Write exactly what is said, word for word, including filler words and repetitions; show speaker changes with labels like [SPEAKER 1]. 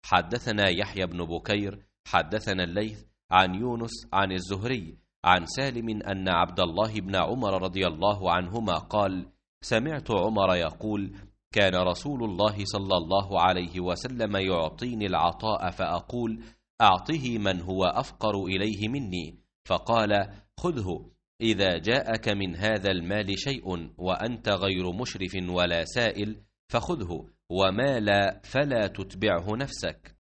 [SPEAKER 1] حدثنا يحيى بن بكير حدثنا الليث عن يونس عن الزهري عن سالم أن عبد الله بن عمر رضي الله عنهما قال: سمعت عمر يقول: كان رسول الله صلى الله عليه وسلم يعطيني العطاء فأقول: أعطه من هو أفقر إليه مني، فقال: خذه إذا جاءك من هذا المال شيء وأنت غير مشرف ولا سائل فخذه، وما لا فلا تتبعه نفسك.